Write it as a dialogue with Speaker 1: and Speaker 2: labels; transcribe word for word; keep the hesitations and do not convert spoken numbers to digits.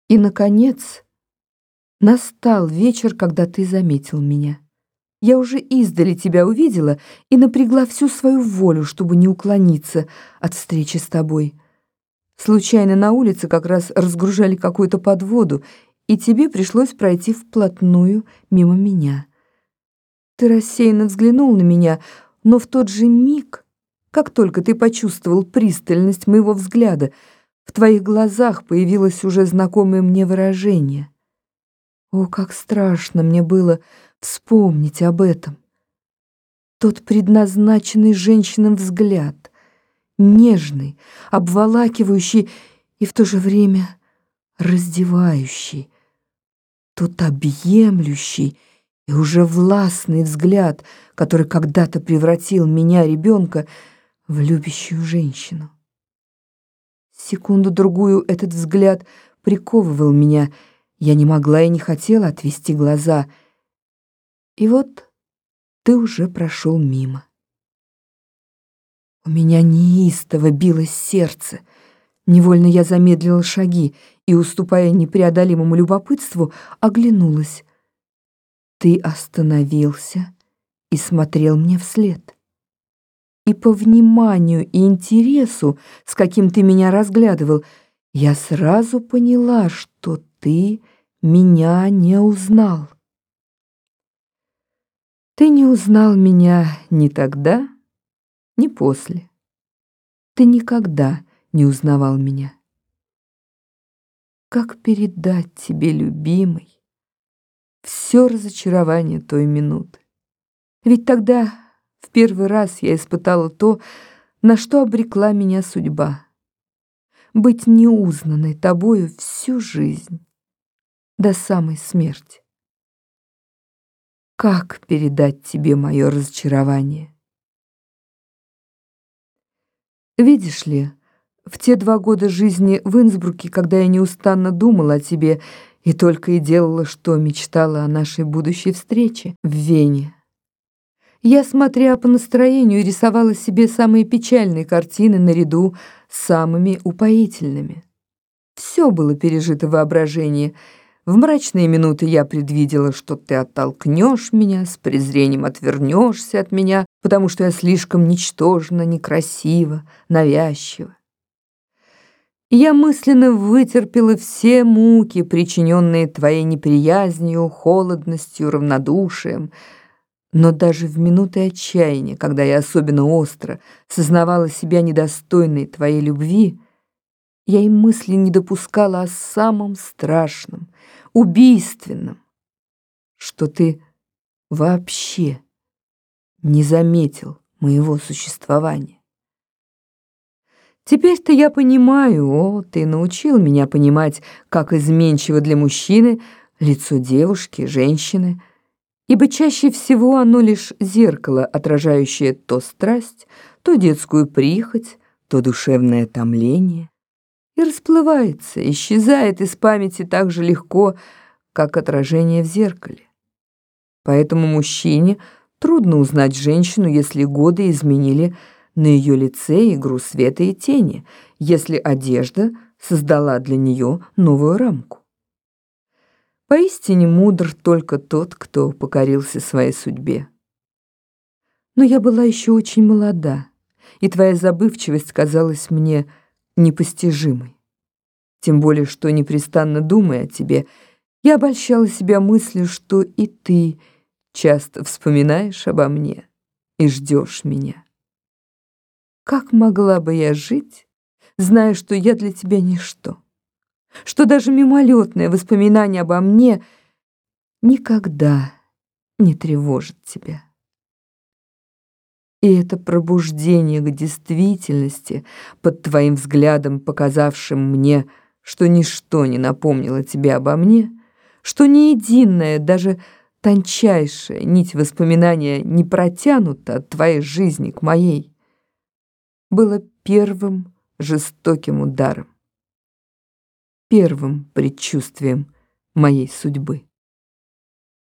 Speaker 1: И, наконец, настал вечер, когда ты заметил меня. Я уже издали тебя увидела и напрягла всю свою волю, чтобы не уклониться от встречи с тобой. Случайно на улице как раз разгружали какую-то подводу, и тебе пришлось пройти вплотную мимо меня. Ты рассеянно взглянул на меня, но в тот же миг, как только ты почувствовал пристальность моего взгляда, в твоих глазах появилось уже знакомое мне выражение. О, как страшно мне было вспомнить об этом. Тот предназначенный женщинам взгляд, нежный, обволакивающий и в то же время раздевающий, тот объемлющий и уже властный взгляд, который когда-то превратил меня, ребенка, в любящую женщину. Секунду-другую этот взгляд приковывал меня. Я не могла и не хотела отвести глаза. И вот ты уже прошел мимо. У меня неистово билось сердце. Невольно я замедлила шаги и, уступая непреодолимому любопытству, оглянулась. Ты остановился и смотрел мне вслед. И по вниманию и интересу, с каким ты меня разглядывал, я сразу поняла, что ты меня не узнал. Ты не узнал меня ни тогда, ни после. Ты никогда не узнавал меня. Как передать тебе, любимый, все разочарование той минуты? Ведь тогда в первый раз я испытала то, на что обрекла меня судьба. Быть неузнанной тобою всю жизнь, до самой смерти. Как передать тебе мое разочарование? Видишь ли, в те два года жизни в Инсбруке, когда я неустанно думала о тебе и только и делала, что мечтала о нашей будущей встрече в Вене, я, смотря по настроению, рисовала себе самые печальные картины наряду с самыми упоительными. Все было пережито в воображении. В мрачные минуты я предвидела, что ты оттолкнешь меня, с презрением отвернешься от меня, потому что я слишком ничтожна, некрасива, навязчива. Я мысленно вытерпела все муки, причиненные твоей неприязнью, холодностью, равнодушием. Но даже в минуты отчаяния, когда я особенно остро сознавала себя недостойной твоей любви, я и мысли не допускала о самом страшном, убийственном, что ты вообще не заметил моего существования. Теперь-то я понимаю, о, ты научил меня понимать, как изменчиво для мужчины лицо девушки, женщины, ибо чаще всего оно лишь зеркало, отражающее то страсть, то детскую прихоть, то душевное томление, и расплывается, исчезает из памяти так же легко, как отражение в зеркале. Поэтому мужчине трудно узнать женщину, если годы изменили на ее лице игру света и тени, если одежда создала для нее новую рамку. Поистине мудр только тот, кто покорился своей судьбе. Но я была еще очень молода, и твоя забывчивость казалась мне непостижимой. Тем более, что, непрестанно думая о тебе, я обольщала себя мыслью, что и ты часто вспоминаешь обо мне и ждешь меня. Как могла бы я жить, зная, что я для тебя ничто, что даже мимолетное воспоминание обо мне никогда не тревожит тебя? И это пробуждение к действительности, под твоим взглядом, показавшим мне, что ничто не напомнило тебе обо мне, что ни единая, даже тончайшая нить воспоминания не протянута от твоей жизни к моей, было первым жестоким ударом, первым предчувствием моей судьбы.